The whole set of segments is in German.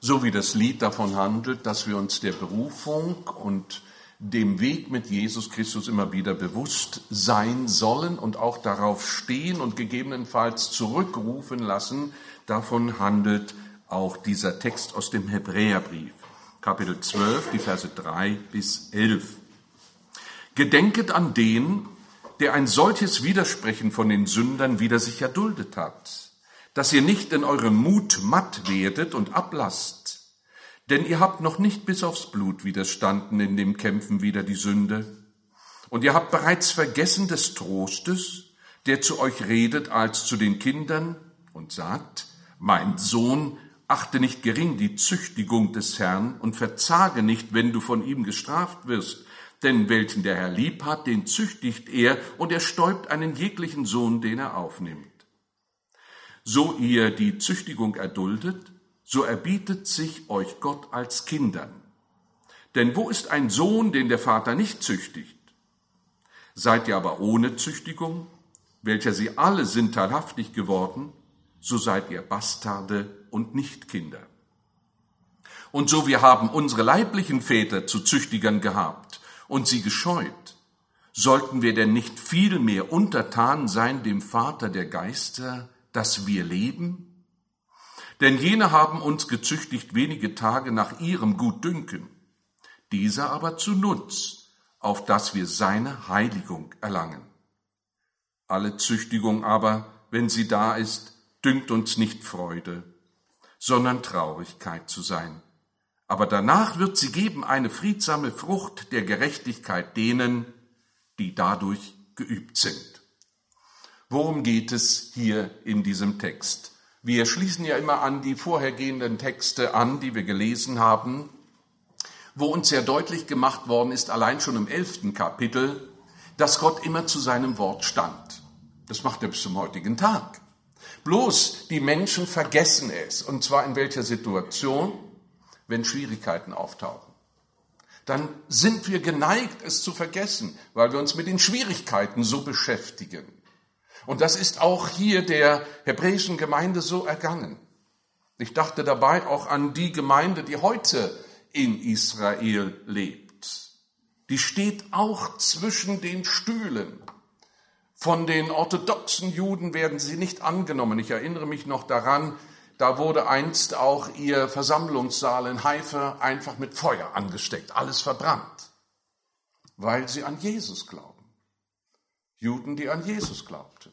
So wie das Lied davon handelt, dass wir uns der Berufung und dem Weg mit Jesus Christus immer wieder bewusst sein sollen und auch darauf stehen und gegebenenfalls zurückrufen lassen, davon handelt auch dieser Text aus dem Hebräerbrief, Kapitel 12, die Verse 3 bis 11. Gedenket an den, der ein solches Widersprechen von den Sündern wider sich erduldet hat, dass ihr nicht in eurem Mut matt werdet und ablasst. Denn ihr habt noch nicht bis aufs Blut widerstanden in dem Kämpfen wider die Sünde. Und ihr habt bereits vergessen des Trostes, der zu euch redet als zu den Kindern und sagt, mein Sohn, achte nicht gering die Züchtigung des Herrn und verzage nicht, wenn du von ihm gestraft wirst. Denn welchen der Herr lieb hat, den züchtigt er, und er stäubt einen jeglichen Sohn, den er aufnimmt. So ihr die Züchtigung erduldet, so erbietet sich euch Gott als Kindern. Denn wo ist ein Sohn, den der Vater nicht züchtigt? Seid ihr aber ohne Züchtigung, welcher sie alle sind teilhaftig geworden, so seid ihr Bastarde und nicht Kinder. Und so wir haben unsere leiblichen Väter zu Züchtigern gehabt und sie gescheut, sollten wir denn nicht viel mehr untertan sein dem Vater der Geister, dass wir leben? Denn jene haben uns gezüchtigt wenige Tage nach ihrem Gutdünken, dieser aber zu Nutz, auf dass wir seine Heiligung erlangen. Alle Züchtigung aber, wenn sie da ist, dünkt uns nicht Freude, sondern Traurigkeit zu sein. Aber danach wird sie geben eine friedsame Frucht der Gerechtigkeit denen, die dadurch geübt sind. Worum geht es hier in diesem Text? Wir schließen ja immer an die vorhergehenden Texte an, die wir gelesen haben, wo uns sehr deutlich gemacht worden ist, allein schon im 11. Kapitel, dass Gott immer zu seinem Wort stand. Das macht er bis zum heutigen Tag. Bloß die Menschen vergessen es, und zwar in welcher Situation? Wenn Schwierigkeiten auftauchen. Dann sind wir geneigt, es zu vergessen, weil wir uns mit den Schwierigkeiten so beschäftigen. Und das ist auch hier der hebräischen Gemeinde so ergangen. Ich dachte dabei auch an die Gemeinde, die heute in Israel lebt. Die steht auch zwischen den Stühlen. Von den orthodoxen Juden werden sie nicht angenommen. Ich erinnere mich noch daran, da wurde einst auch ihr Versammlungssaal in Haifa einfach mit Feuer angesteckt, alles verbrannt, weil sie an Jesus glauben. Juden, die an Jesus glaubten.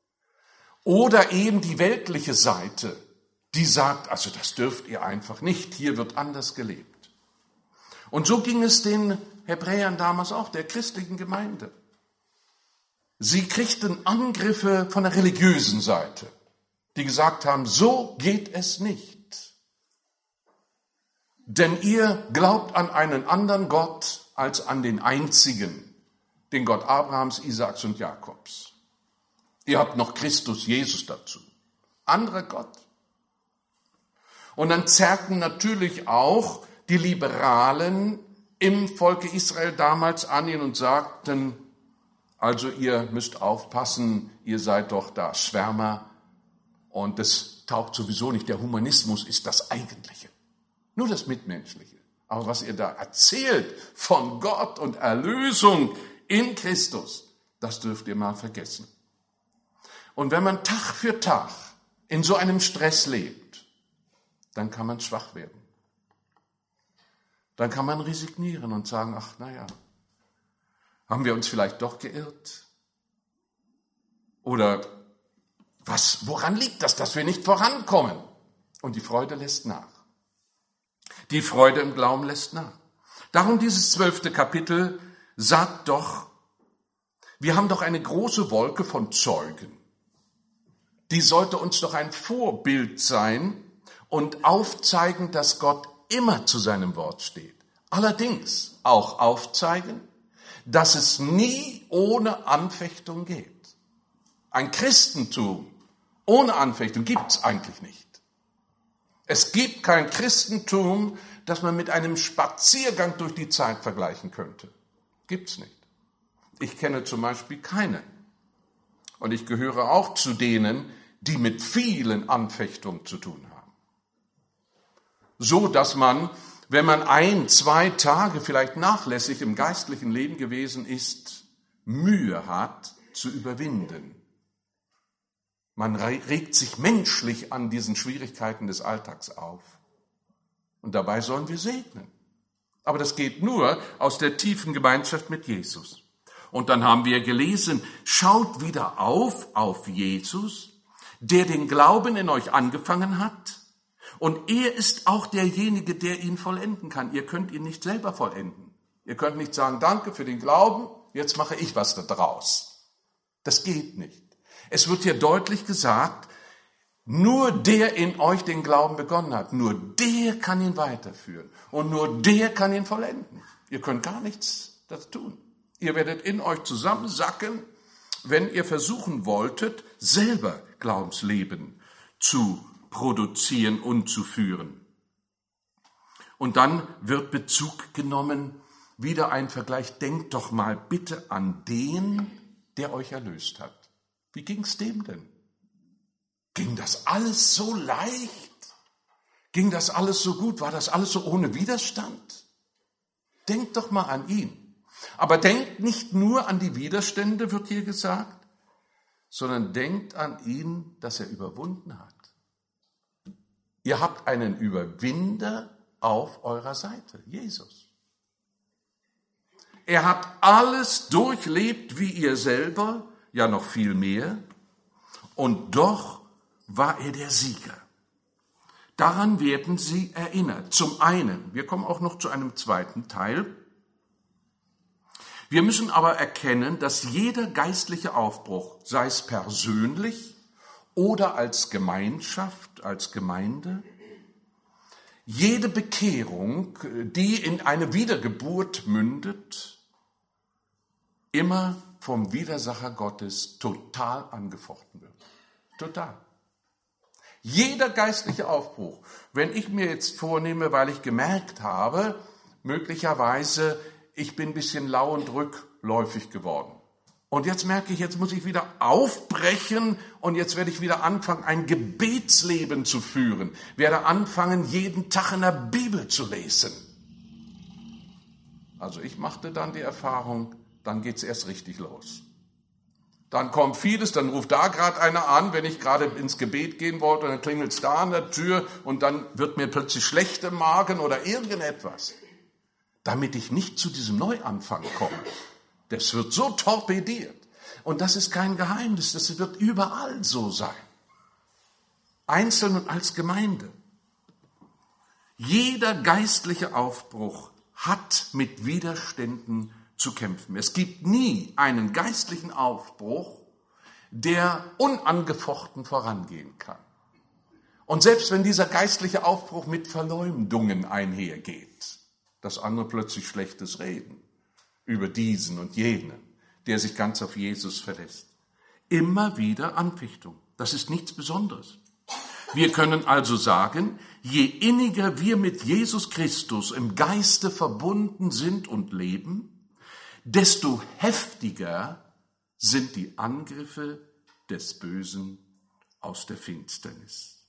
Oder eben die weltliche Seite, die sagt, also das dürft ihr einfach nicht, hier wird anders gelebt. Und so ging es den Hebräern damals auch, der christlichen Gemeinde. Sie kriegten Angriffe von der religiösen Seite, die gesagt haben, so geht es nicht. Denn ihr glaubt an einen anderen Gott als an den einzigen, den Gott Abrahams, Isaaks und Jakobs. Ihr habt noch Christus, Jesus dazu. Anderer Gott. Und dann zerrten natürlich auch die Liberalen im Volke Israel damals an ihn und sagten, also ihr müsst aufpassen, ihr seid doch da Schwärmer und das taugt sowieso nicht. Der Humanismus ist das Eigentliche, nur das Mitmenschliche. Aber was ihr da erzählt von Gott und Erlösung in Christus, das dürft ihr mal vergessen. Und wenn man Tag für Tag in so einem Stress lebt, dann kann man schwach werden. Dann kann man resignieren und sagen, ach naja, haben wir uns vielleicht doch geirrt? Oder woran liegt das, dass wir nicht vorankommen? Und die Freude lässt nach. Die Freude im Glauben lässt nach. Darum dieses 12. Kapitel sagt doch, wir haben doch eine große Wolke von Zeugen. Die sollte uns doch ein Vorbild sein und aufzeigen, dass Gott immer zu seinem Wort steht. Allerdings auch aufzeigen, dass es nie ohne Anfechtung geht. Ein Christentum ohne Anfechtung gibt es eigentlich nicht. Es gibt kein Christentum, das man mit einem Spaziergang durch die Zeit vergleichen könnte. Gibt's nicht. Ich kenne zum Beispiel keinen. Und ich gehöre auch zu denen, die mit vielen Anfechtungen zu tun haben. so dass man, wenn man 1, 2 Tage vielleicht nachlässig im geistlichen Leben gewesen ist, Mühe hat zu überwinden. Man regt sich menschlich an diesen Schwierigkeiten des Alltags auf. Und dabei sollen wir segnen. Aber das geht nur aus der tiefen Gemeinschaft mit Jesus. Und dann haben wir gelesen, schaut wieder auf Jesus, der den Glauben in euch angefangen hat. Und er ist auch derjenige, der ihn vollenden kann. Ihr könnt ihn nicht selber vollenden. Ihr könnt nicht sagen, danke für den Glauben, jetzt mache ich was da draus. Das geht nicht. Es wird hier deutlich gesagt, nur der in euch den Glauben begonnen hat, nur der kann ihn weiterführen und nur der kann ihn vollenden. Ihr könnt gar nichts dazu tun. Ihr werdet in euch zusammensacken, wenn ihr versuchen wolltet, selber Glaubensleben zu produzieren und zu führen. Und dann wird Bezug genommen, wieder ein Vergleich, denkt doch mal bitte an den, der euch erlöst hat. Wie ging's dem denn? Ging das alles so leicht? Ging das alles so gut? War das alles so ohne Widerstand? Denkt doch mal an ihn. Aber denkt nicht nur an die Widerstände, wird hier gesagt, sondern denkt an ihn, dass er überwunden hat. Ihr habt einen Überwinder auf eurer Seite, Jesus. Er hat alles durchlebt wie ihr selber, ja noch viel mehr, und doch war er der Sieger. Daran werden sie erinnert. Zum einen, wir kommen auch noch zu einem zweiten Teil, wir müssen aber erkennen, dass jeder geistliche Aufbruch, sei es persönlich oder als Gemeinschaft, als Gemeinde, jede Bekehrung, die in eine Wiedergeburt mündet, immer vom Widersacher Gottes total angefochten wird. Total. Jeder geistliche Aufbruch, wenn ich mir jetzt vornehme, weil ich gemerkt habe, möglicherweise, ich bin ein bisschen lau und rückläufig geworden. Und jetzt merke ich, jetzt muss ich wieder aufbrechen und jetzt werde ich wieder anfangen, ein Gebetsleben zu führen. Werde anfangen, jeden Tag in der Bibel zu lesen. Also ich machte dann die Erfahrung, dann geht's erst richtig los. Dann kommt vieles, dann ruft da gerade einer an, wenn ich gerade ins Gebet gehen wollte, und dann klingelt es da an der Tür und dann wird mir plötzlich schlecht im Magen oder irgendetwas. Damit ich nicht zu diesem Neuanfang komme. Das wird so torpediert. Und das ist kein Geheimnis, das wird überall so sein. Einzeln und als Gemeinde. Jeder geistliche Aufbruch hat mit Widerständen zu kämpfen. Es gibt nie einen geistlichen Aufbruch, der unangefochten vorangehen kann. Und selbst wenn dieser geistliche Aufbruch mit Verleumdungen einhergeht, dass andere plötzlich Schlechtes reden über diesen und jenen, der sich ganz auf Jesus verlässt. Immer wieder Anfechtung. Das ist nichts Besonderes. Wir können also sagen, je inniger wir mit Jesus Christus im Geiste verbunden sind und leben, desto heftiger sind die Angriffe des Bösen aus der Finsternis.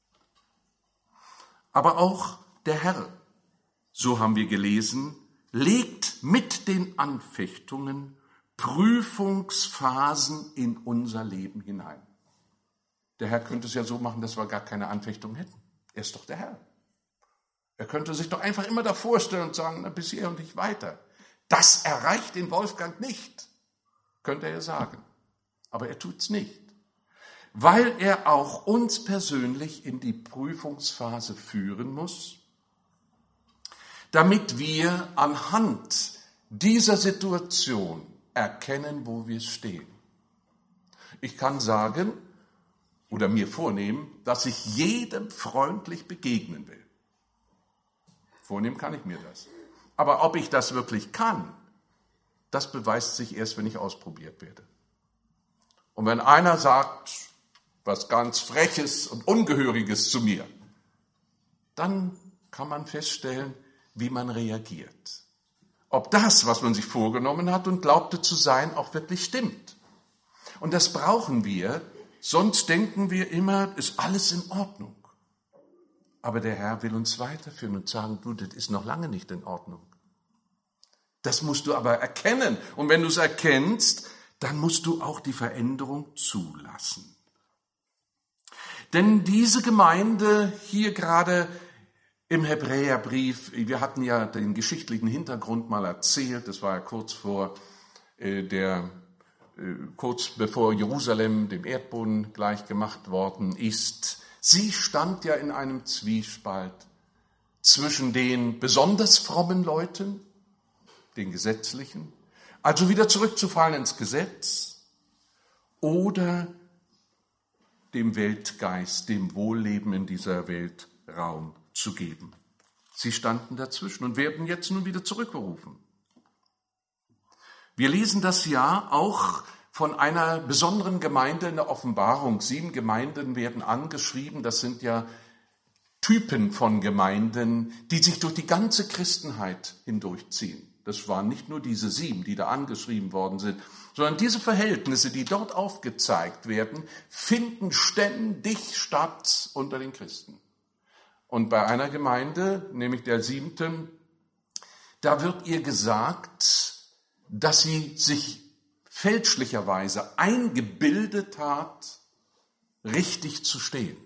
Aber auch der Herr, so haben wir gelesen, legt mit den Anfechtungen Prüfungsphasen in unser Leben hinein. Der Herr könnte es ja so machen, dass wir gar keine Anfechtung hätten. Er ist doch der Herr. Er könnte sich doch einfach immer davor stellen und sagen, na, bis hier und nicht weiter. Das erreicht den Wolfgang nicht, könnte er sagen. Aber er tut's nicht, weil er auch uns persönlich in die Prüfungsphase führen muss, damit wir anhand dieser Situation erkennen, wo wir stehen. Ich kann sagen oder mir vornehmen, dass ich jedem freundlich begegnen will. Vornehmen kann ich mir das. Aber ob ich das wirklich kann, das beweist sich erst, wenn ich ausprobiert werde. Und wenn einer sagt, was ganz Freches und Ungehöriges zu mir, dann kann man feststellen, wie man reagiert. Ob das, was man sich vorgenommen hat und glaubte zu sein, auch wirklich stimmt. Und das brauchen wir, sonst denken wir immer, ist alles in Ordnung. Aber der Herr will uns weiterführen und sagen, du, das ist noch lange nicht in Ordnung. Das musst du aber erkennen. Und wenn du es erkennst, dann musst du auch die Veränderung zulassen. Denn diese Gemeinde hier gerade im Hebräerbrief, wir hatten ja den geschichtlichen Hintergrund mal erzählt, das war ja kurz bevor Jerusalem dem Erdboden gleichgemacht worden ist. Sie stand ja in einem Zwiespalt zwischen den besonders frommen Leuten, den Gesetzlichen, also wieder zurückzufallen ins Gesetz, oder dem Weltgeist, dem Wohlleben in dieser Welt Raum zu geben. Sie standen dazwischen und werden jetzt nun wieder zurückgerufen. Wir lesen das ja auch von einer besonderen Gemeinde in der Offenbarung. 7 Gemeinden werden angeschrieben, das sind ja Typen von Gemeinden, die sich durch die ganze Christenheit hindurchziehen. Das waren nicht nur diese 7, die da angeschrieben worden sind, sondern diese Verhältnisse, die dort aufgezeigt werden, finden ständig statt unter den Christen. Und bei einer Gemeinde, nämlich der 7., da wird ihr gesagt, dass sie sich fälschlicherweise eingebildet hat, richtig zu stehen.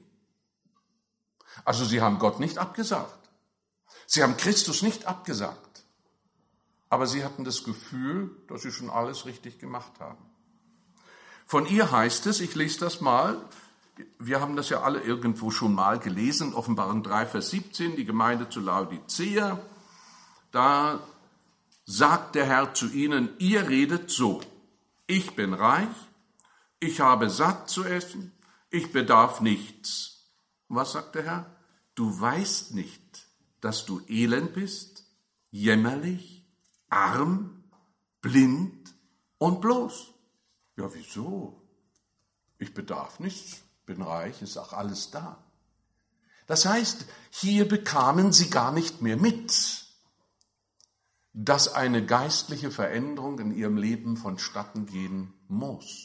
Also sie haben Gott nicht abgesagt. Sie haben Christus nicht abgesagt. Aber sie hatten das Gefühl, dass sie schon alles richtig gemacht haben. Von ihr heißt es, ich lese das mal, wir haben das ja alle irgendwo schon mal gelesen, Offenbarung 3, Vers 17, die Gemeinde zu Laodicea, da sagt der Herr zu ihnen, ihr redet so, ich bin reich, ich habe satt zu essen, ich bedarf nichts. Und was sagt der Herr? Du weißt nicht, dass du elend bist, jämmerlich, arm, blind und bloß. Ja, wieso? Ich bedarf nichts, bin reich, ist auch alles da. Das heißt, hier bekamen sie gar nicht mehr mit, dass eine geistliche Veränderung in ihrem Leben vonstatten gehen muss.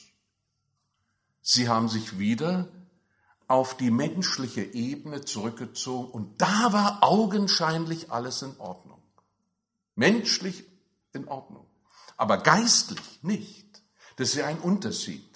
Sie haben sich wieder auf die menschliche Ebene zurückgezogen und da war augenscheinlich alles in Ordnung. Menschlich in Ordnung, aber geistlich nicht. Das ist ja ein Unterschied.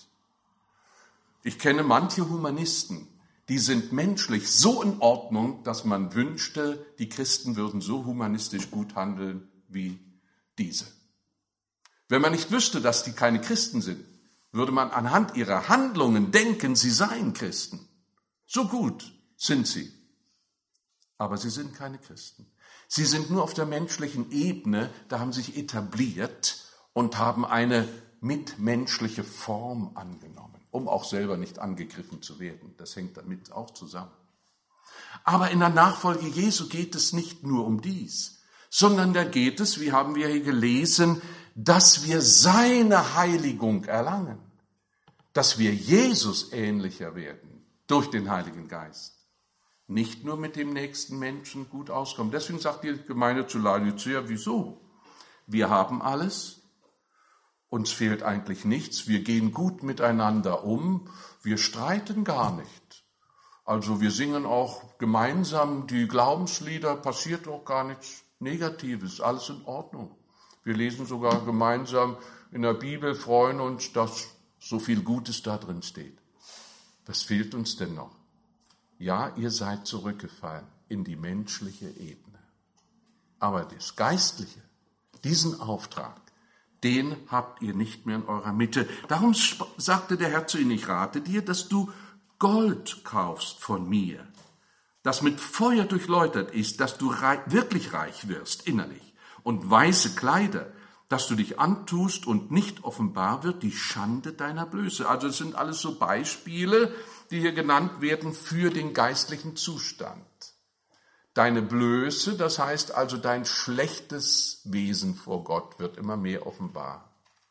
Ich kenne manche Humanisten, die sind menschlich so in Ordnung, dass man wünschte, die Christen würden so humanistisch gut handeln wie diese. Wenn man nicht wüsste, dass die keine Christen sind, würde man anhand ihrer Handlungen denken, sie seien Christen. So gut sind sie. Aber sie sind keine Christen. Sie sind nur auf der menschlichen Ebene, da haben sich etabliert und haben eine mitmenschliche Form angenommen, um auch selber nicht angegriffen zu werden. Das hängt damit auch zusammen. Aber in der Nachfolge Jesu geht es nicht nur um dies, sondern da geht es, wie haben wir hier gelesen, dass wir seine Heiligung erlangen, dass wir Jesus ähnlicher werden durch den Heiligen Geist. Nicht nur mit dem nächsten Menschen gut auskommen. Deswegen sagt die Gemeinde zu Laodicea, wieso? Wir haben alles, uns fehlt eigentlich nichts, wir gehen gut miteinander um, wir streiten gar nicht. Also wir singen auch gemeinsam die Glaubenslieder, passiert auch gar nichts Negatives, alles in Ordnung. Wir lesen sogar gemeinsam in der Bibel, freuen uns, dass so viel Gutes da drin steht. Was fehlt uns denn noch? Ja, ihr seid zurückgefallen in die menschliche Ebene. Aber das Geistliche, diesen Auftrag, den habt ihr nicht mehr in eurer Mitte. Darum sagte der Herr zu ihnen, ich rate dir, dass du Gold kaufst von mir, das mit Feuer durchläutert ist, dass du wirklich reich wirst innerlich, und weiße Kleider, dass du dich antust und nicht offenbar wird die Schande deiner Blöße. Also es sind alles so Beispiele, die hier genannt werden für den geistlichen Zustand. Deine Blöße, das heißt also dein schlechtes Wesen vor Gott wird immer mehr offenbar.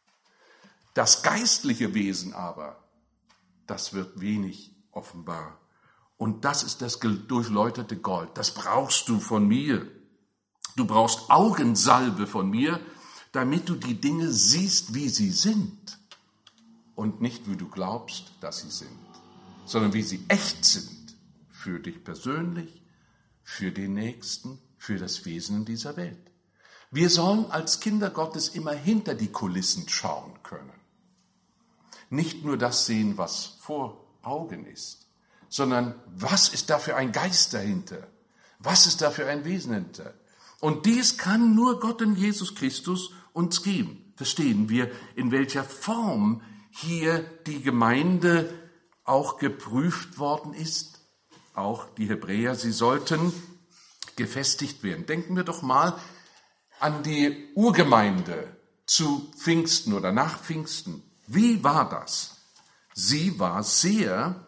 Das geistliche Wesen aber, das wird wenig offenbar. Und das ist das durchläuterte Gold. Das brauchst du von mir. Du brauchst Augensalbe von mir, damit du die Dinge siehst, wie sie sind und nicht, wie du glaubst, dass sie sind, sondern wie sie echt sind für dich persönlich, für den Nächsten, für das Wesen in dieser Welt. Wir sollen als Kinder Gottes immer hinter die Kulissen schauen können. Nicht nur das sehen, was vor Augen ist, sondern was ist da für ein Geist dahinter? Was ist da für ein Wesen dahinter? Und dies kann nur Gott in Jesus Christus uns geben. Verstehen wir, in welcher Form hier die Gemeinde auch geprüft worden ist? Auch die Hebräer, sie sollten gefestigt werden. Denken wir doch mal an die Urgemeinde zu Pfingsten oder nach Pfingsten. Wie war das? Sie war sehr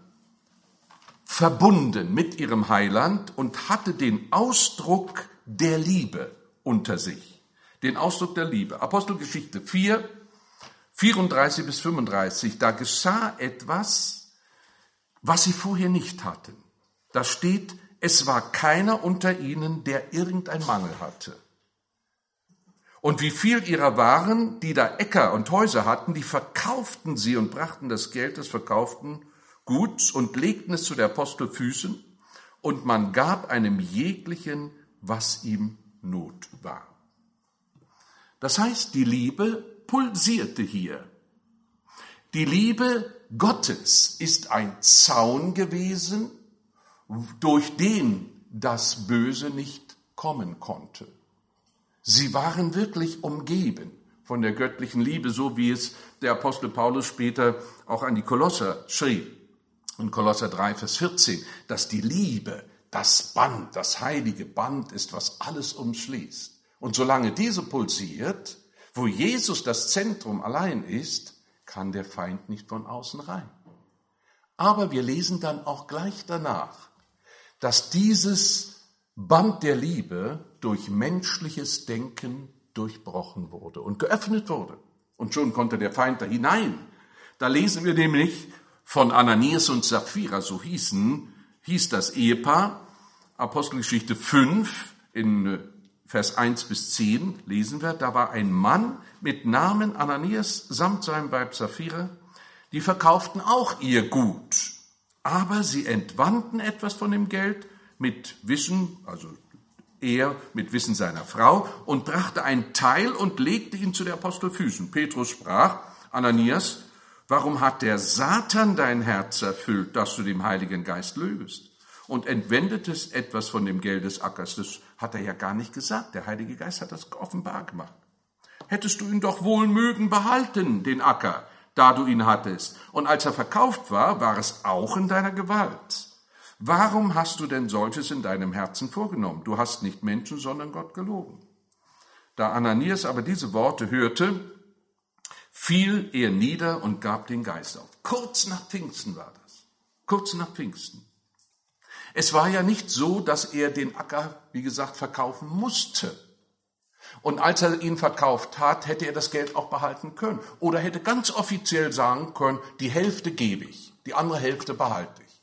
verbunden mit ihrem Heiland und hatte den Ausdruck der Liebe unter sich. Den Ausdruck der Liebe. Apostelgeschichte 4, 34 bis 35, da geschah etwas, was sie vorher nicht hatten. Da steht, es war keiner unter ihnen, der irgendein Mangel hatte. Und wie viel ihrer waren, die da Äcker und Häuser hatten, die verkauften sie und brachten das Geld des verkauften Guts und legten es zu der Apostel Füßen, und man gab einem jeglichen, was ihm Not war. Das heißt, die Liebe pulsierte hier. Die Liebe Gottes ist ein Zaun gewesen, durch den das Böse nicht kommen konnte. Sie waren wirklich umgeben von der göttlichen Liebe, so wie es der Apostel Paulus später auch an die Kolosser schrieb. In Kolosser 3, Vers 14, dass die Liebe, das Band, das heilige Band ist, was alles umschließt. Und solange diese pulsiert, wo Jesus das Zentrum allein ist, kann der Feind nicht von außen rein. Aber wir lesen dann auch gleich danach, dass dieses Band der Liebe durch menschliches Denken durchbrochen wurde und geöffnet wurde. Und schon konnte der Feind da hinein. Da lesen wir nämlich von Ananias und Sapphira, so hieß das Ehepaar. Apostelgeschichte 5 in Vers 1 bis 10 lesen wir, da war ein Mann mit Namen Ananias samt seinem Weib Sapphira, die verkauften auch ihr Gut, aber sie entwandten etwas von dem Geld mit Wissen, also er mit Wissen seiner Frau, und brachte einen Teil und legte ihn zu der Apostel Füßen. Petrus sprach, Ananias, warum hat der Satan dein Herz erfüllt, dass du dem Heiligen Geist lügst und entwendetest etwas von dem Geld des Ackers? Das hat er ja gar nicht gesagt. Der Heilige Geist hat das offenbar gemacht. Hättest du ihn doch wohl mögen behalten, den Acker, da du ihn hattest. Und als er verkauft war, war es auch in deiner Gewalt. Warum hast du denn solches in deinem Herzen vorgenommen? Du hast nicht Menschen, sondern Gott gelogen. Da Ananias aber diese Worte hörte, fiel er nieder und gab den Geist auf. Kurz nach Pfingsten war das. Kurz nach Pfingsten. Es war ja nicht so, dass er den Acker, wie gesagt, verkaufen musste. Und als er ihn verkauft hat, hätte er das Geld auch behalten können. Oder hätte ganz offiziell sagen können, die Hälfte gebe ich, die andere Hälfte behalte ich.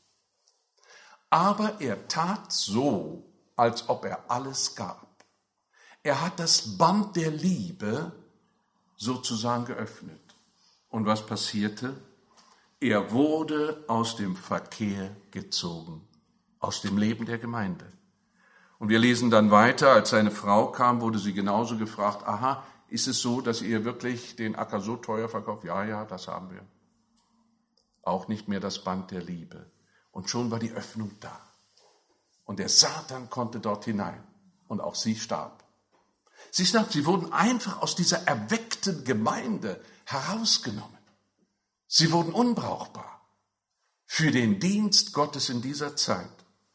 Aber er tat so, als ob er alles gab. Er hat das Band der Liebe sozusagen geöffnet. Und was passierte? Er wurde aus dem Verkehr gezogen, aus dem Leben der Gemeinde. Und wir lesen dann weiter, als seine Frau kam, wurde sie genauso gefragt, aha, ist es so, dass ihr wirklich den Acker so teuer verkauft? Ja, das haben wir. Auch nicht mehr das Band der Liebe. Und schon war die Öffnung da. Und der Satan konnte dort hinein. Und auch sie starb. Sie wurden einfach aus dieser erweckten Gemeinde herausgenommen. Sie wurden unbrauchbar für den Dienst Gottes in dieser Zeit.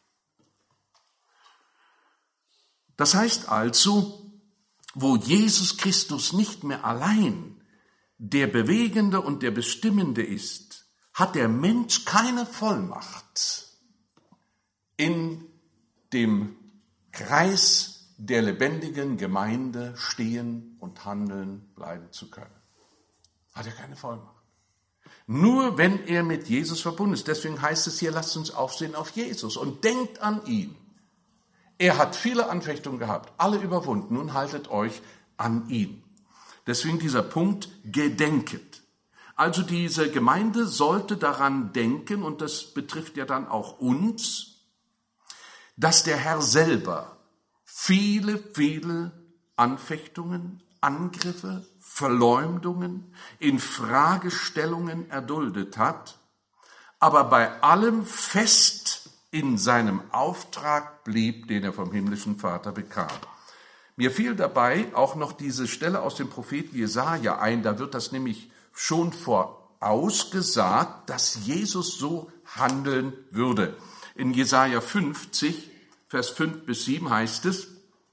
Das heißt also, wo Jesus Christus nicht mehr allein der Bewegende und der Bestimmende ist, hat der Mensch keine Vollmacht, in dem Kreis der lebendigen Gemeinde stehen und handeln bleiben zu können. Hat er keine Vollmacht. Nur wenn er mit Jesus verbunden ist. Deswegen heißt es hier, lasst uns aufsehen auf Jesus und denkt an ihn. Er hat viele Anfechtungen gehabt, alle überwunden. Nun haltet euch an ihn. Deswegen dieser Punkt, gedenket. Also diese Gemeinde sollte daran denken, und das betrifft ja dann auch uns, dass der Herr selber viele, viele Anfechtungen, Angriffe, Verleumdungen, Infragestellungen erduldet hat, aber bei allem fest in seinem Auftrag blieb, den er vom himmlischen Vater bekam. Mir fiel dabei auch noch diese Stelle aus dem Propheten Jesaja ein, da wird das nämlich schon vorausgesagt, dass Jesus so handeln würde. In Jesaja 50, Vers 5 bis 7 heißt es: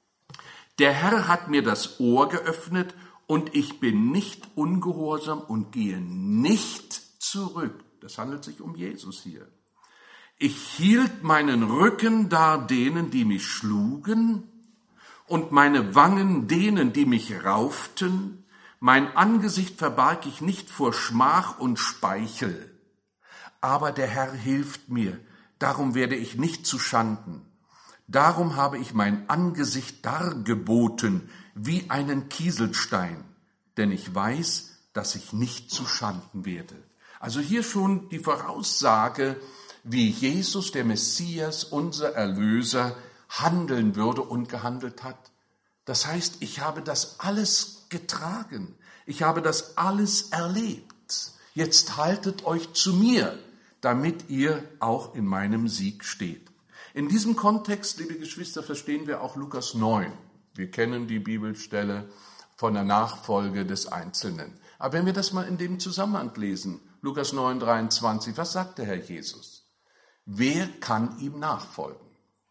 Der Herr hat mir das Ohr geöffnet und ich bin nicht ungehorsam und gehe nicht zurück. Das handelt sich um Jesus hier. Ich hielt meinen Rücken dar denen, die mich schlugen, und meine Wangen denen, die mich rauften. Mein Angesicht verbarg ich nicht vor Schmach und Speichel. Aber der Herr hilft mir, darum werde ich nicht zu Schanden. Darum habe ich mein Angesicht dargeboten wie einen Kieselstein, denn ich weiß, dass ich nicht zu Schanden werde. Also hier schon die Voraussage, wie Jesus, der Messias, unser Erlöser, handeln würde und gehandelt hat. Das heißt, ich habe das alles getragen. Ich habe das alles erlebt. Jetzt haltet euch zu mir, damit ihr auch in meinem Sieg steht. In diesem Kontext, liebe Geschwister, verstehen wir auch Lukas 9. Wir kennen die Bibelstelle von der Nachfolge des Einzelnen. Aber wenn wir das mal in dem Zusammenhang lesen, Lukas 9, 23, was sagt der Herr Jesus? Wer kann ihm nachfolgen?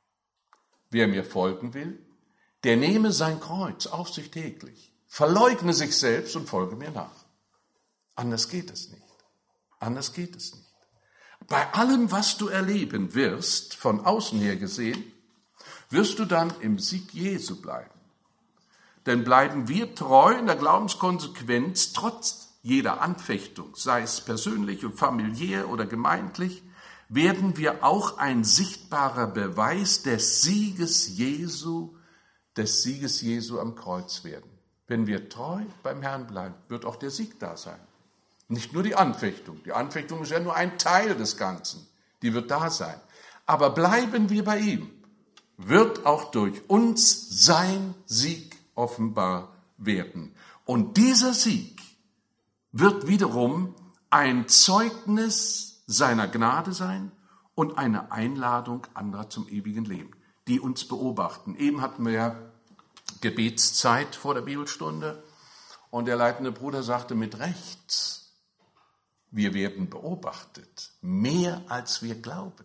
Wer mir folgen will, der nehme sein Kreuz auf sich täglich, verleugne sich selbst und folge mir nach. Anders geht es nicht. Anders geht es nicht. Bei allem, was du erleben wirst, von außen her gesehen, wirst du dann im Sieg Jesu bleiben. Denn bleiben wir treu in der Glaubenskonsequenz, trotz jeder Anfechtung, sei es persönlich und familiär oder gemeindlich, werden wir auch ein sichtbarer Beweis des Sieges Jesu am Kreuz werden. Wenn wir treu beim Herrn bleiben, wird auch der Sieg da sein. Nicht nur die Anfechtung. Die Anfechtung ist ja nur ein Teil des Ganzen. Die wird da sein. Aber bleiben wir bei ihm, wird auch durch uns sein Sieg offenbar werden. Und dieser Sieg wird wiederum ein Zeugnis seiner Gnade sein und eine Einladung anderer zum ewigen Leben, die uns beobachten. Eben hatten wir ja Gebetszeit vor der Bibelstunde und der leitende Bruder sagte mit Recht, wir werden beobachtet, mehr als wir glauben.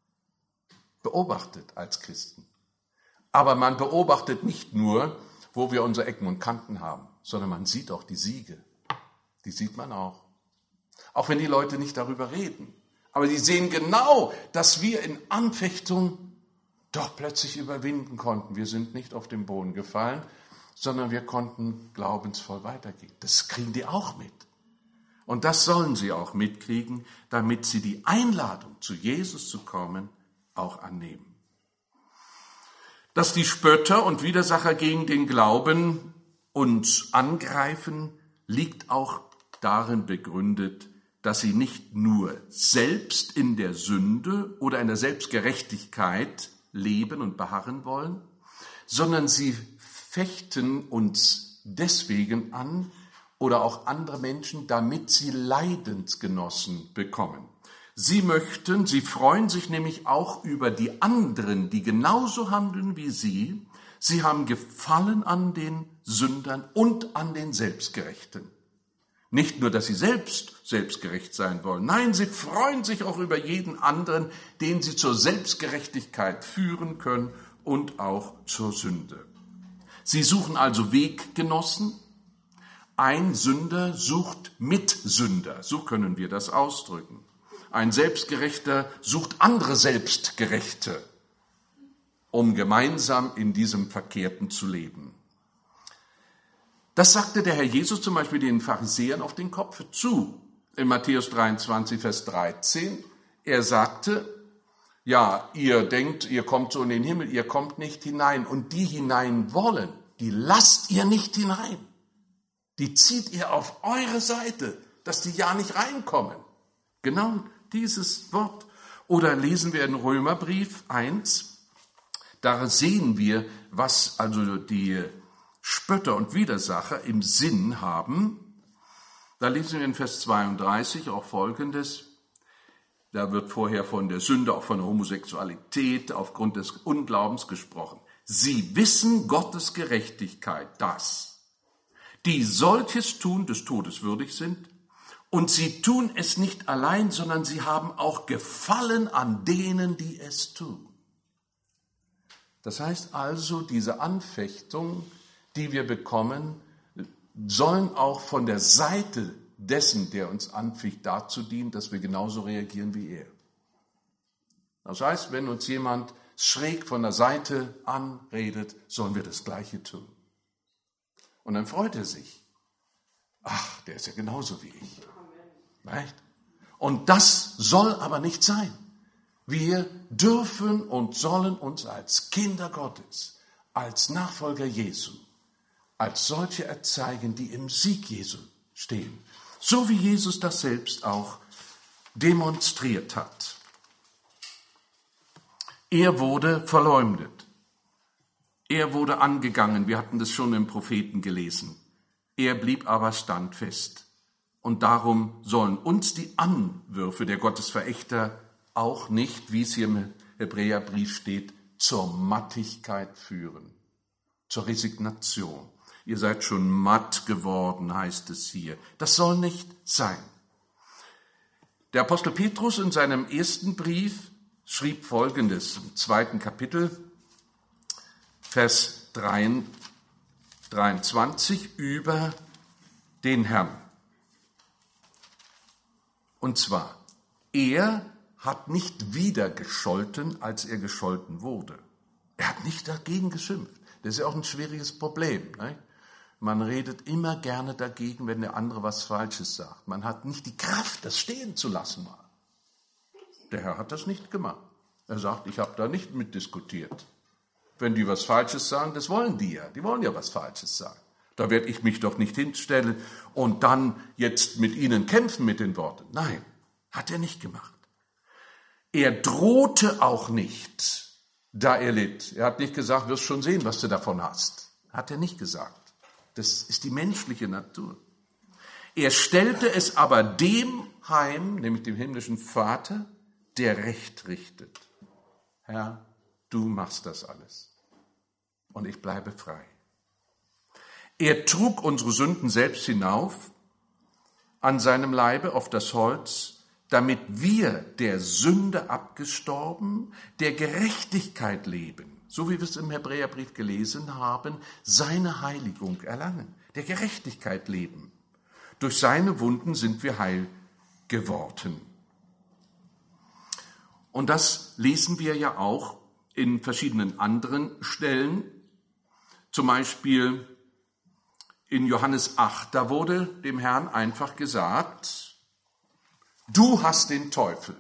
Beobachtet als Christen. Aber man beobachtet nicht nur, wo wir unsere Ecken und Kanten haben, sondern man sieht auch die Siege. Die sieht man auch. Auch wenn die Leute nicht darüber reden. Aber die sehen genau, dass wir in Anfechtung doch plötzlich überwinden konnten. Wir sind nicht auf den Boden gefallen, sondern wir konnten glaubensvoll weitergehen. Das kriegen die auch mit. Und das sollen sie auch mitkriegen, damit sie die Einladung, zu Jesus zu kommen, auch annehmen. Dass die Spötter und Widersacher gegen den Glauben uns angreifen, liegt auch darin begründet, dass sie nicht nur selbst in der Sünde oder in der Selbstgerechtigkeit leben und beharren wollen, sondern sie fechten uns deswegen an oder auch andere Menschen, damit sie Leidensgenossen bekommen. Sie freuen sich nämlich auch über die anderen, die genauso handeln wie sie. Sie haben Gefallen an den Sündern und an den Selbstgerechten. Nicht nur, dass sie selbstgerecht sein wollen. Nein, sie freuen sich auch über jeden anderen, den sie zur Selbstgerechtigkeit führen können und auch zur Sünde. Sie suchen also Weggenossen. Ein Sünder sucht Mitsünder. So können wir das ausdrücken. Ein Selbstgerechter sucht andere Selbstgerechte, um gemeinsam in diesem Verkehrten zu leben. Das sagte der Herr Jesus zum Beispiel den Pharisäern auf den Kopf zu. In Matthäus 23, Vers 13. Er sagte, ja, ihr denkt, ihr kommt so in den Himmel, ihr kommt nicht hinein. Und die hinein wollen, die lasst ihr nicht hinein. Die zieht ihr auf eure Seite, dass die ja nicht reinkommen. Genau dieses Wort. Oder lesen wir in Römerbrief 1, Da sehen wir, was also die Spötter und Widersacher im Sinn haben. Da lesen wir in Vers 32 auch Folgendes. Da wird vorher von der Sünde, auch von der Homosexualität aufgrund des Unglaubens gesprochen. Sie wissen Gottes Gerechtigkeit, dass die solches tun, des Todes würdig sind, und sie tun es nicht allein, sondern sie haben auch Gefallen an denen, die es tun. Das heißt also, diese Anfechtung, die wir bekommen, sollen auch von der Seite dessen, der uns anficht, dazu dienen, dass wir genauso reagieren wie er. Das heißt, wenn uns jemand schräg von der Seite anredet, sollen wir das Gleiche tun. Und dann freut er sich. Ach, der ist ja genauso wie ich. Right? Und das soll aber nicht sein. Wir dürfen und sollen uns als Kinder Gottes, als Nachfolger Jesu, als solche erzeigen, die im Sieg Jesu stehen. So wie Jesus das selbst auch demonstriert hat. Er wurde verleumdet. Er wurde angegangen. Wir hatten das schon im Propheten gelesen. Er blieb aber standfest. Und darum sollen uns die Anwürfe der Gottesverächter auch nicht, wie es hier im Hebräerbrief steht, zur Mattigkeit führen, zur Resignation. Ihr seid schon matt geworden, heißt es hier. Das soll nicht sein. Der Apostel Petrus in seinem ersten Brief schrieb Folgendes im 2. Kapitel, Vers 23 über den Herrn. Und zwar, er hat nicht wieder gescholten, als er gescholten wurde. Er hat nicht dagegen geschimpft. Das ist ja auch ein schwieriges Problem. Ne? Man redet immer gerne dagegen, wenn der andere was Falsches sagt. Man hat nicht die Kraft, das stehen zu lassen mal. Der Herr hat das nicht gemacht. Er sagt, ich habe da nicht mitdiskutiert. Wenn die was Falsches sagen, das wollen die ja. Die wollen ja was Falsches sagen. Da werde ich mich doch nicht hinstellen und dann jetzt mit ihnen kämpfen mit den Worten. Nein, hat er nicht gemacht. Er drohte auch nicht, da er litt. Er hat nicht gesagt, wirst schon sehen, was du davon hast. Hat er nicht gesagt. Das ist die menschliche Natur. Er stellte es aber dem heim, nämlich dem himmlischen Vater, der Recht richtet. Herr, du machst das alles. Und ich bleibe frei. Er trug unsere Sünden selbst hinauf an seinem Leibe auf das Holz, damit wir der Sünde abgestorben, der Gerechtigkeit leben, so wie wir es im Hebräerbrief gelesen haben, seine Heiligung erlangen, der Gerechtigkeit leben. Durch seine Wunden sind wir heil geworden. Und das lesen wir ja auch in verschiedenen anderen Stellen, zum Beispiel in Johannes 8, da wurde dem Herrn einfach gesagt, du hast den Teufel.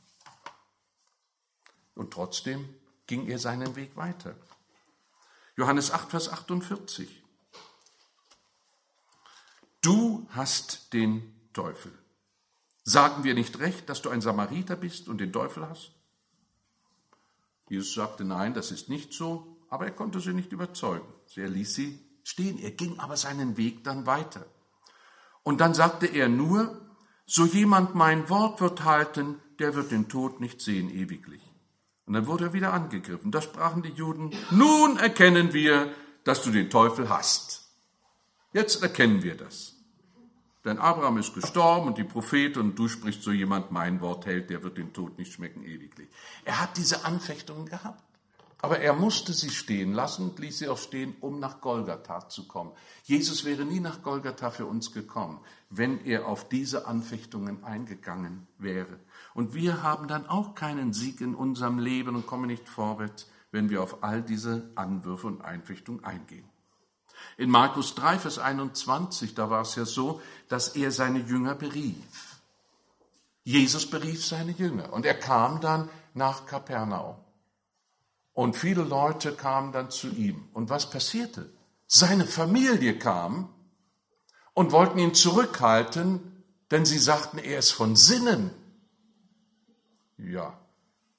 Und trotzdem ging er seinen Weg weiter. Johannes 8, Vers 48. Du hast den Teufel. Sagen wir nicht recht, dass du ein Samariter bist und den Teufel hast? Jesus sagte, nein, das ist nicht so, aber er konnte sie nicht überzeugen. Er ließ sie stehen, er ging aber seinen Weg dann weiter. Und dann sagte er nur, so jemand mein Wort wird halten, der wird den Tod nicht sehen ewiglich. Und dann wurde er wieder angegriffen. Da sprachen die Juden, nun erkennen wir, dass du den Teufel hast. Jetzt erkennen wir das. Denn Abraham ist gestorben und die Propheten und du sprichst, so jemand mein Wort hält, der wird den Tod nicht schmecken ewiglich. Er hat diese Anfechtungen gehabt. Aber er musste sie stehen lassen und ließ sie auch stehen, um nach Golgatha zu kommen. Jesus wäre nie nach Golgatha für uns gekommen, wenn er auf diese Anfechtungen eingegangen wäre. Und wir haben dann auch keinen Sieg in unserem Leben und kommen nicht vorwärts, wenn wir auf all diese Anwürfe und Einfechtungen eingehen. In Markus 3, Vers 21, da war es ja so, dass er seine Jünger berief. Jesus berief seine Jünger und er kam dann nach Kapernaum. Und viele Leute kamen dann zu ihm. Und was passierte? Seine Familie kam und wollten ihn zurückhalten, denn sie sagten, er ist von Sinnen. Ja,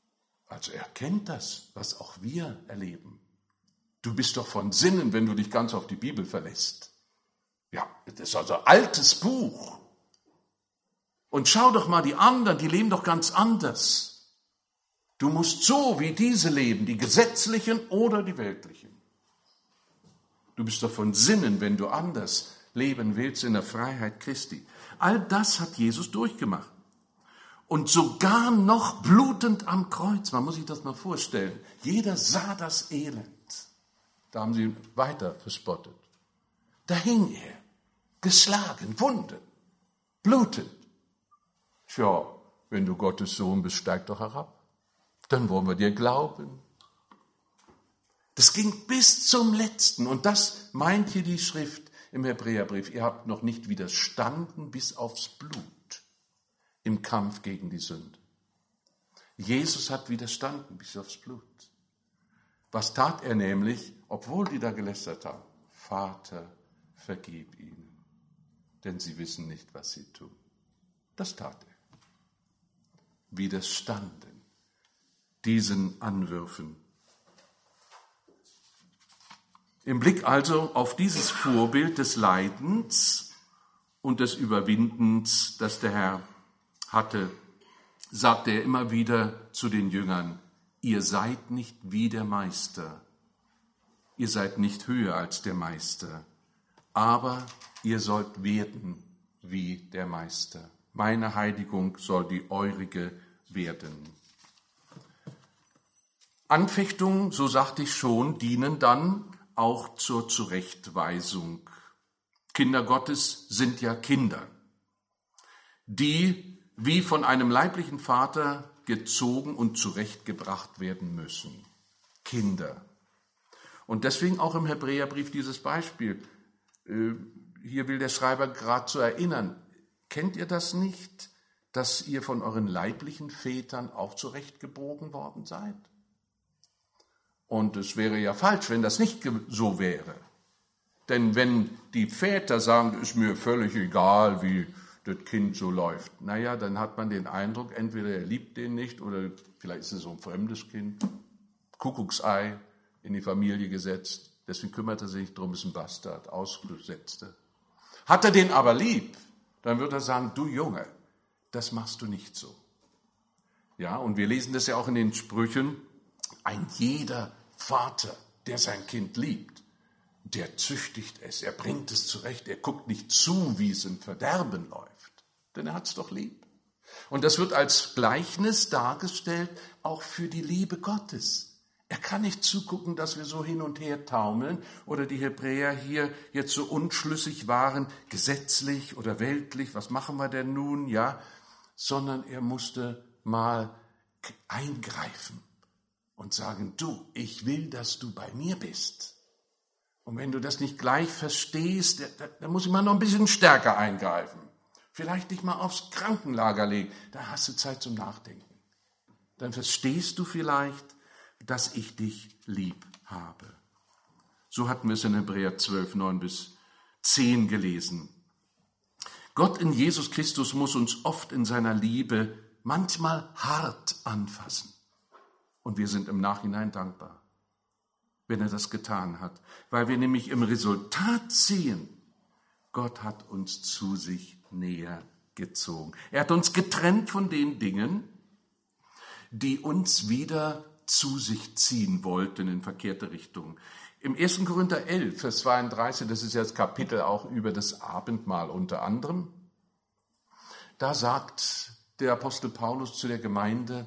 Also er kennt das, was auch wir erleben. Du bist doch von Sinnen, wenn du dich ganz auf die Bibel verlässt. Ja, das ist also ein altes Buch. Und schau doch mal die anderen, die leben doch ganz anders. Du musst so wie diese leben, die gesetzlichen oder die weltlichen. Du bist doch von Sinnen, wenn du anders leben willst in der Freiheit Christi. All das hat Jesus durchgemacht. Und sogar noch blutend am Kreuz, man muss sich das mal vorstellen. Jeder sah das Elend. Da haben sie weiter verspottet. Da hing er, geschlagen, Wunden, blutend. Tja, wenn du Gottes Sohn bist, steig doch herab. Dann wollen wir dir glauben. Das ging bis zum Letzten. Und das meint hier die Schrift im Hebräerbrief. Ihr habt noch nicht widerstanden bis aufs Blut im Kampf gegen die Sünde. Jesus hat widerstanden bis aufs Blut. Was tat er nämlich, obwohl die da gelästert haben? Vater, vergib ihnen, denn sie wissen nicht, was sie tun. Das tat er. Widerstanden diesen Anwürfen. Im Blick also auf dieses Vorbild des Leidens und des Überwindens, das der Herr hatte, sagte er immer wieder zu den Jüngern, ihr seid nicht wie der Meister, ihr seid nicht höher als der Meister, aber ihr sollt werden wie der Meister. Meine Heiligung soll die eurige werden. Anfechtungen, so sagte ich schon, dienen dann auch zur Zurechtweisung. Kinder Gottes sind ja Kinder, die wie von einem leiblichen Vater gezogen und zurechtgebracht werden müssen. Kinder. Und deswegen auch im Hebräerbrief dieses Beispiel. Hier will der Schreiber gerade so erinnern. Kennt ihr das nicht, dass ihr von euren leiblichen Vätern auch zurechtgebogen worden seid? Und es wäre ja falsch, wenn das nicht so wäre. Denn wenn die Väter sagen, ist mir völlig egal, wie das Kind so läuft, naja, dann hat man den Eindruck, entweder er liebt den nicht oder vielleicht ist es so ein fremdes Kind, Kuckucksei in die Familie gesetzt, deswegen kümmert er sich nicht drum, ist ein Bastard, Ausgesetzte. Hat er den aber lieb, dann wird er sagen, du Junge, das machst du nicht so. Ja, und wir lesen das ja auch in den Sprüchen, ein jeder Vater, der sein Kind liebt, der züchtigt es, er bringt es zurecht, er guckt nicht zu, wie es im Verderben läuft, denn er hat es doch lieb. Und das wird als Gleichnis dargestellt, auch für die Liebe Gottes. Er kann nicht zugucken, dass wir so hin und her taumeln oder die Hebräer hier jetzt so unschlüssig waren, gesetzlich oder weltlich, was machen wir denn nun, ja, sondern er musste mal eingreifen und sagen, du, ich will, dass du bei mir bist. Und wenn du das nicht gleich verstehst, dann muss ich mal noch ein bisschen stärker eingreifen. Vielleicht dich mal aufs Krankenlager legen, da hast du Zeit zum Nachdenken. Dann verstehst du vielleicht, dass ich dich lieb habe. So hatten wir es in Hebräer 12, 9 bis 10 gelesen. Gott in Jesus Christus muss uns oft in seiner Liebe manchmal hart anfassen. Und wir sind im Nachhinein dankbar, wenn er das getan hat, weil wir nämlich im Resultat sehen, Gott hat uns zu sich näher gezogen. Er hat uns getrennt von den Dingen, die uns wieder zu sich ziehen wollten in verkehrte Richtungen. Im 1. Korinther 11, Vers 32, das ist ja das Kapitel auch über das Abendmahl unter anderem, da sagt der Apostel Paulus zu der Gemeinde,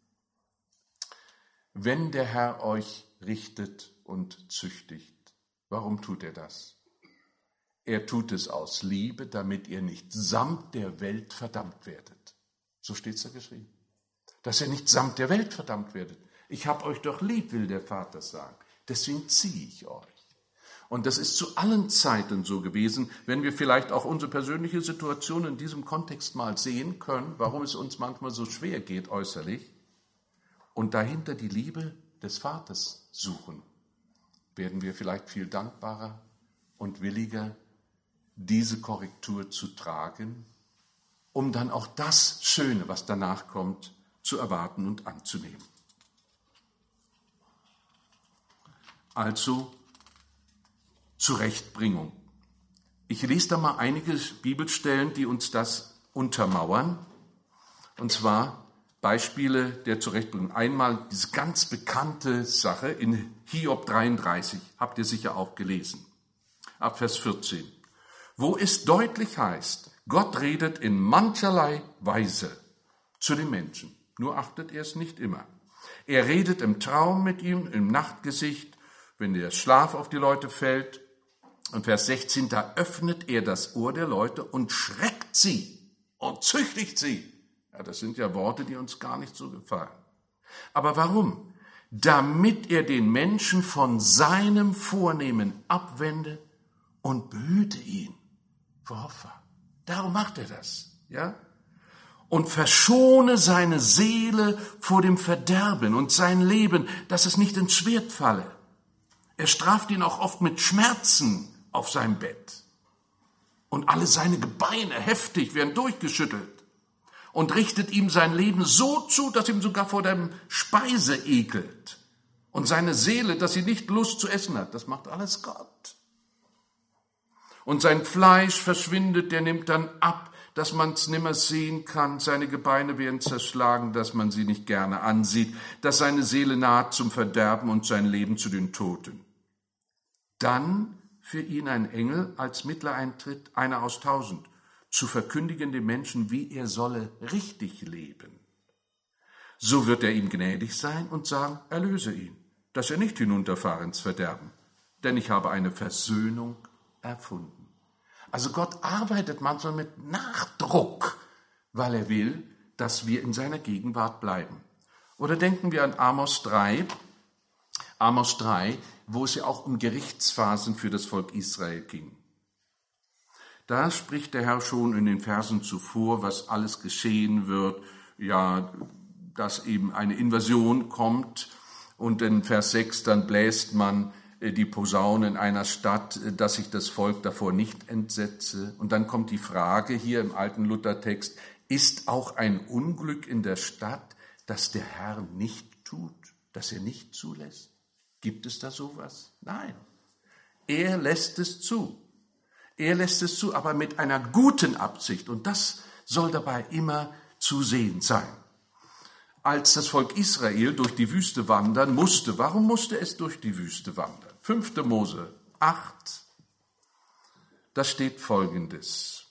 wenn der Herr euch richtet und züchtigt, warum tut er das? Er tut es aus Liebe, damit ihr nicht samt der Welt verdammt werdet. So steht es da geschrieben. Dass ihr nicht samt der Welt verdammt werdet. Ich habe euch doch lieb, will der Vater sagen. Deswegen ziehe ich euch. Und das ist zu allen Zeiten so gewesen, wenn wir vielleicht auch unsere persönliche Situation in diesem Kontext mal sehen können, warum es uns manchmal so schwer geht äußerlich, und dahinter die Liebe des Vaters suchen, werden wir vielleicht viel dankbarer und williger, diese Korrektur zu tragen, um dann auch das Schöne, was danach kommt, zu erwarten und anzunehmen. also Zurechtbringung. Ich lese da mal einige Bibelstellen, die uns das untermauern, und zwar Beispiele der Zurechtbringung. Einmal diese ganz bekannte Sache in Hiob 33, habt ihr sicher auch gelesen, ab Vers 14, wo es deutlich heißt, Gott redet in mancherlei Weise zu den Menschen, nur achtet er es nicht immer. Er redet im Traum mit ihm, im Nachtgesicht, wenn der Schlaf auf die Leute fällt. Und Vers 16, da öffnet er das Ohr der Leute und schreckt sie und züchtigt sie. Ja, das sind ja Worte, die uns gar nicht so gefallen. Aber warum? Damit er den Menschen von seinem Vornehmen abwende und behüte ihn vor Opfer. Darum macht er das, ja? Und verschone seine Seele vor dem Verderben und sein Leben, dass es nicht ins Schwert falle. Er straft ihn auch oft mit Schmerzen auf seinem Bett. Und alle seine Gebeine heftig werden durchgeschüttelt. Und richtet ihm sein Leben so zu, dass ihm sogar vor der Speise ekelt. Und seine Seele, dass sie nicht Lust zu essen hat. Das macht alles Gott. Und sein Fleisch verschwindet, der nimmt dann ab, dass man es nimmer sehen kann. Seine Gebeine werden zerschlagen, dass man sie nicht gerne ansieht. Dass seine Seele naht zum Verderben und sein Leben zu den Toten. Dann für ihn ein Engel als Mittler eintritt, einer aus 1000. Zu verkündigen dem Menschen, wie er solle richtig leben. So wird er ihm gnädig sein und sagen, erlöse ihn, dass er nicht hinunterfahre ins Verderben, denn ich habe eine Versöhnung erfunden. Also Gott arbeitet manchmal mit Nachdruck, weil er will, dass wir in seiner Gegenwart bleiben. Oder denken wir an Amos 3, wo es ja auch um Gerichtsphasen für das Volk Israel ging. Da spricht der Herr schon in den Versen zuvor, was alles geschehen wird, ja, dass eben eine Invasion kommt. Und in Vers 6, dann bläst man die Posaune in einer Stadt, dass sich das Volk davor nicht entsetze. Und dann kommt die Frage hier im alten Luthertext, ist auch ein Unglück in der Stadt, das der Herr nicht tut, das er nicht zulässt? Gibt es da sowas? Nein. Er lässt es zu. Er lässt es zu, aber mit einer guten Absicht. Und das soll dabei immer zu sehen sein. Als das Volk Israel durch die Wüste wandern musste, warum musste es durch die Wüste wandern? 5. Mose 8, da steht Folgendes.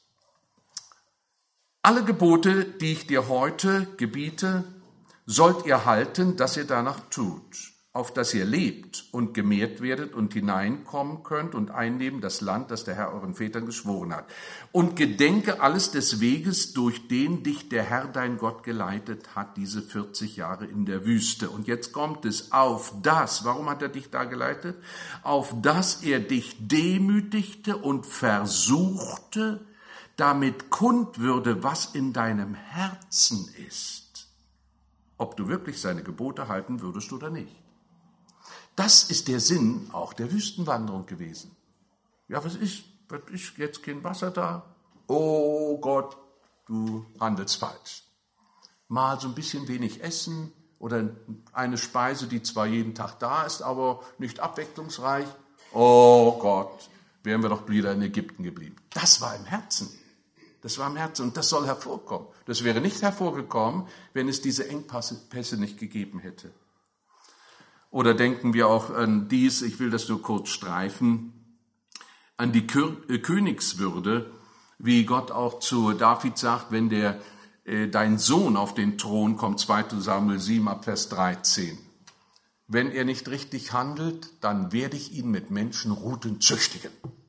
Alle Gebote, die ich dir heute gebiete, sollt ihr halten, dass ihr danach tut, auf dass ihr lebt und gemehrt werdet und hineinkommen könnt und einnehmen das Land, das der Herr euren Vätern geschworen hat. Und gedenke alles des Weges, durch den dich der Herr dein Gott geleitet hat, diese 40 Jahre in der Wüste. Und jetzt kommt es auf das, warum hat er dich da geleitet? Auf das er dich demütigte und versuchte, damit kund würde, was in deinem Herzen ist. Ob du wirklich seine Gebote halten würdest oder nicht. Das ist der Sinn auch der Wüstenwanderung gewesen. Ja, was ist jetzt kein Wasser da? Oh Gott, du handelst falsch. Mal so ein bisschen wenig essen oder eine Speise, die zwar jeden Tag da ist, aber nicht abwechslungsreich. Oh Gott, wären wir doch wieder in Ägypten geblieben. Das war im Herzen. Das war im Herzen und das soll hervorkommen. Das wäre nicht hervorgekommen, wenn es diese Engpässe nicht gegeben hätte. Oder denken wir auch an dies, ich will das nur kurz streifen, an die Königswürde, wie Gott auch zu David sagt, wenn dein Sohn auf den Thron kommt, 2. Samuel 7 ab Vers 13. Wenn er nicht richtig handelt, dann werde ich ihn mit Menschenruten züchtigen.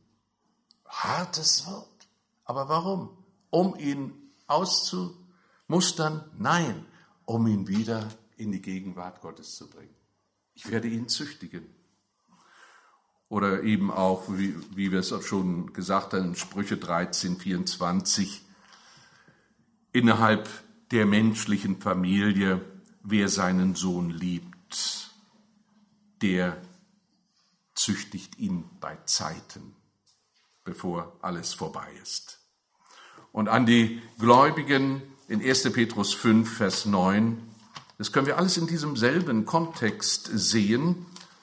Hartes Wort. Aber warum? Um ihn auszumustern? Nein, um ihn wieder in die Gegenwart Gottes zu bringen. Ich werde ihn züchtigen. Oder eben auch, wie wir es auch schon gesagt haben, in Sprüche 13, 24, innerhalb der menschlichen Familie, wer seinen Sohn liebt, der züchtigt ihn bei Zeiten, bevor alles vorbei ist. Und an die Gläubigen in 1. Petrus 5, Vers 9, das können wir alles in diesem selben Kontext sehen.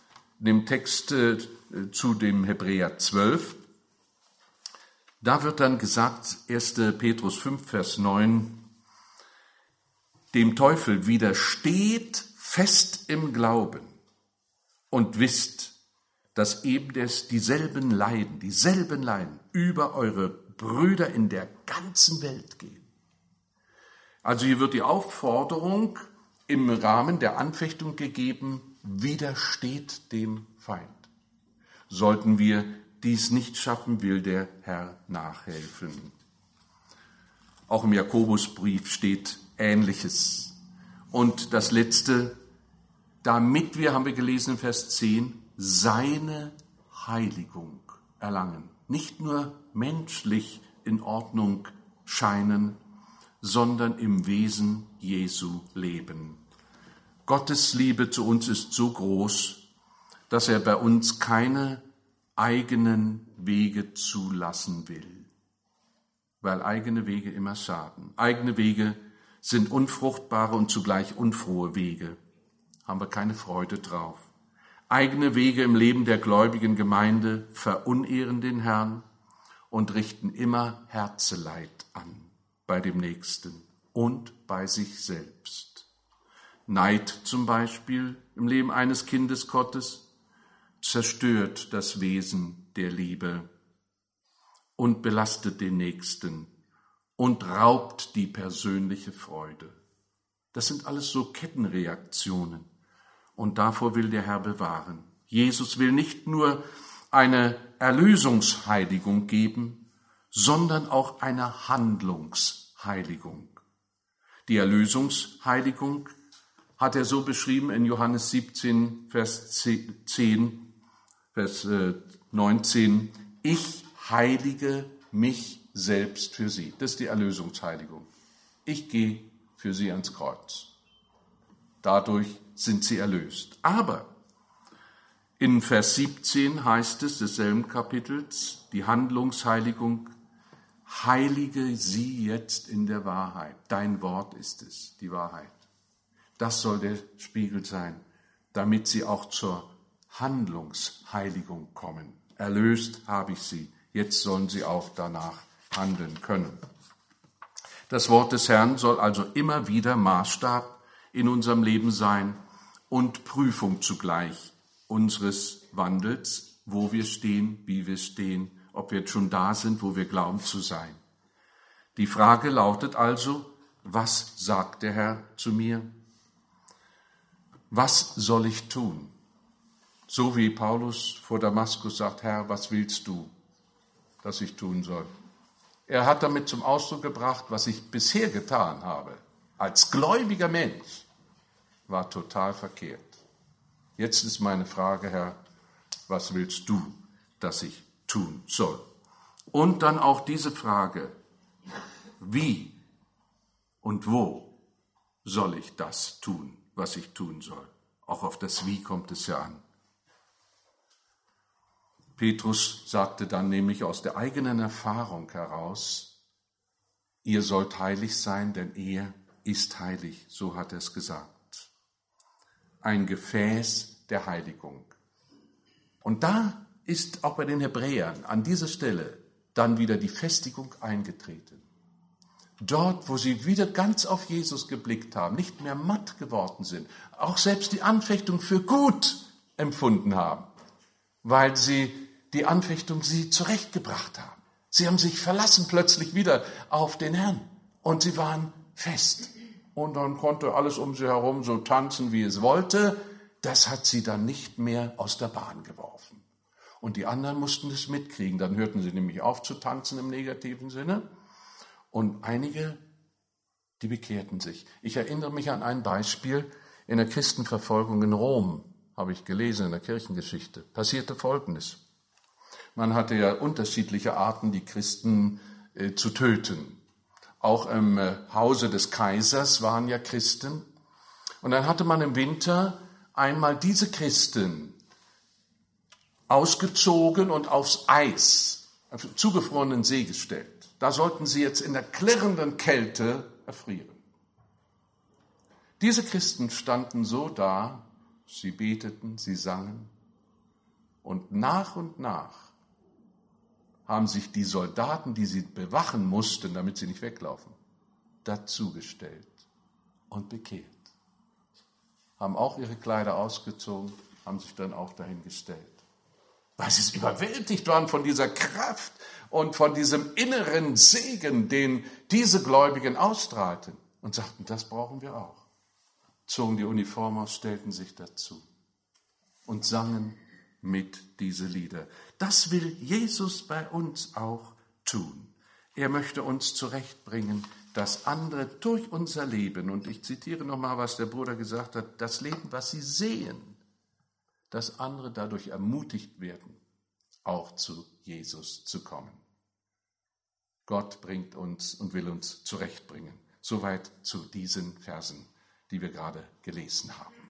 dem Text zu dem Hebräer 12. Da wird dann gesagt, 1. Petrus 5, Vers 9, dem Teufel widersteht fest im Glauben und wisst, dass eben dieselben Leiden über eure Brüder in der ganzen Welt gehen. Also hier wird die Aufforderung im Rahmen der Anfechtung gegeben, widersteht dem Feind. Sollten wir dies nicht schaffen, will der Herr nachhelfen. Auch im Jakobusbrief steht Ähnliches. Und das Letzte, damit wir, haben wir gelesen in Vers 10, seine Heiligung erlangen. Nicht nur menschlich in Ordnung scheinen, sondern im Wesen Jesu leben. Gottes Liebe zu uns ist so groß, dass er bei uns keine eigenen Wege zulassen will, weil eigene Wege immer schaden. Eigene Wege sind unfruchtbare und zugleich unfrohe Wege. Haben wir keine Freude drauf. Eigene Wege im Leben der gläubigen Gemeinde verunehren den Herrn und richten immer Herzeleid an bei dem Nächsten und bei sich selbst. Neid zum Beispiel im Leben eines Kindes Gottes zerstört das Wesen der Liebe und belastet den Nächsten und raubt die persönliche Freude. Das sind alles so Kettenreaktionen und davor will der Herr bewahren. Jesus will nicht nur eine Erlösungsheiligung geben, sondern auch eine Handlungsheiligung. Die Erlösungsheiligung hat er so beschrieben in Johannes 17, Vers 19, ich heilige mich selbst für sie. Das ist die Erlösungsheiligung. Ich gehe für sie ans Kreuz. Dadurch sind sie erlöst. Aber in Vers 17 heißt es desselben Kapitels, die Handlungsheiligung, heilige sie jetzt in der Wahrheit. Dein Wort ist es, die Wahrheit. Das soll der Spiegel sein, damit sie auch zur Handlungsheiligung kommen. Erlöst habe ich sie, jetzt sollen sie auch danach handeln können. Das Wort des Herrn soll also immer wieder Maßstab in unserem Leben sein und Prüfung zugleich unseres Wandels, wo wir stehen, wie wir stehen, ob wir jetzt schon da sind, wo wir glauben zu sein. Die Frage lautet also, was sagt der Herr zu mir? Was soll ich tun? So wie Paulus vor Damaskus sagt, Herr, was willst du, dass ich tun soll? Er hat damit zum Ausdruck gebracht, was ich bisher getan habe, als gläubiger Mensch, war total verkehrt. Jetzt ist meine Frage, Herr, was willst du, dass ich tun soll? Und dann auch diese Frage, wie und wo soll ich das tun, was ich tun soll? Auch auf das Wie kommt es ja an. Petrus sagte dann nämlich aus der eigenen Erfahrung heraus, ihr sollt heilig sein, denn er ist heilig, so hat er es gesagt. Ein Gefäß der Heiligung. Und da ist auch bei den Hebräern an dieser Stelle dann wieder die Festigung eingetreten. Dort, wo sie wieder ganz auf Jesus geblickt haben, nicht mehr matt geworden sind, auch selbst die Anfechtung für gut empfunden haben, weil sie die Anfechtung sie zurechtgebracht haben. Sie haben sich verlassen plötzlich wieder auf den Herrn und sie waren fest. Und dann konnte alles um sie herum so tanzen, wie es wollte. Das hat sie dann nicht mehr aus der Bahn geworfen. Und die anderen mussten es mitkriegen. Dann hörten sie nämlich auf zu tanzen im negativen Sinne. Und einige, die bekehrten sich. Ich erinnere mich an ein Beispiel in der Christenverfolgung in Rom, habe ich gelesen in der Kirchengeschichte. Passierte Folgendes. Man hatte ja unterschiedliche Arten, die Christen zu töten. Auch im Hause des Kaisers waren ja Christen. Und dann hatte man im Winter einmal diese Christen ausgezogen und aufs Eis, auf den zugefrorenen See gestellt. Da sollten sie jetzt in der klirrenden Kälte erfrieren. Diese Christen standen so da, sie beteten, sie sangen Und nach haben sich die Soldaten, die sie bewachen mussten, damit sie nicht weglaufen, dazugestellt und bekehrt. Haben auch ihre Kleider ausgezogen, haben sich dann auch dahingestellt. Weil sie überwältigt waren von dieser Kraft und von diesem inneren Segen, den diese Gläubigen ausstrahlten. Und sagten, das brauchen wir auch. Zogen die Uniform aus, stellten sich dazu und sangen mit diese Lieder. Das will Jesus bei uns auch tun. Er möchte uns zurechtbringen, dass andere durch unser Leben, und ich zitiere nochmal, was der Bruder gesagt hat, das Leben, was sie sehen, dass andere dadurch ermutigt werden, auch zu Jesus zu kommen. Gott bringt uns und will uns zurechtbringen. Soweit zu diesen Versen, die wir gerade gelesen haben.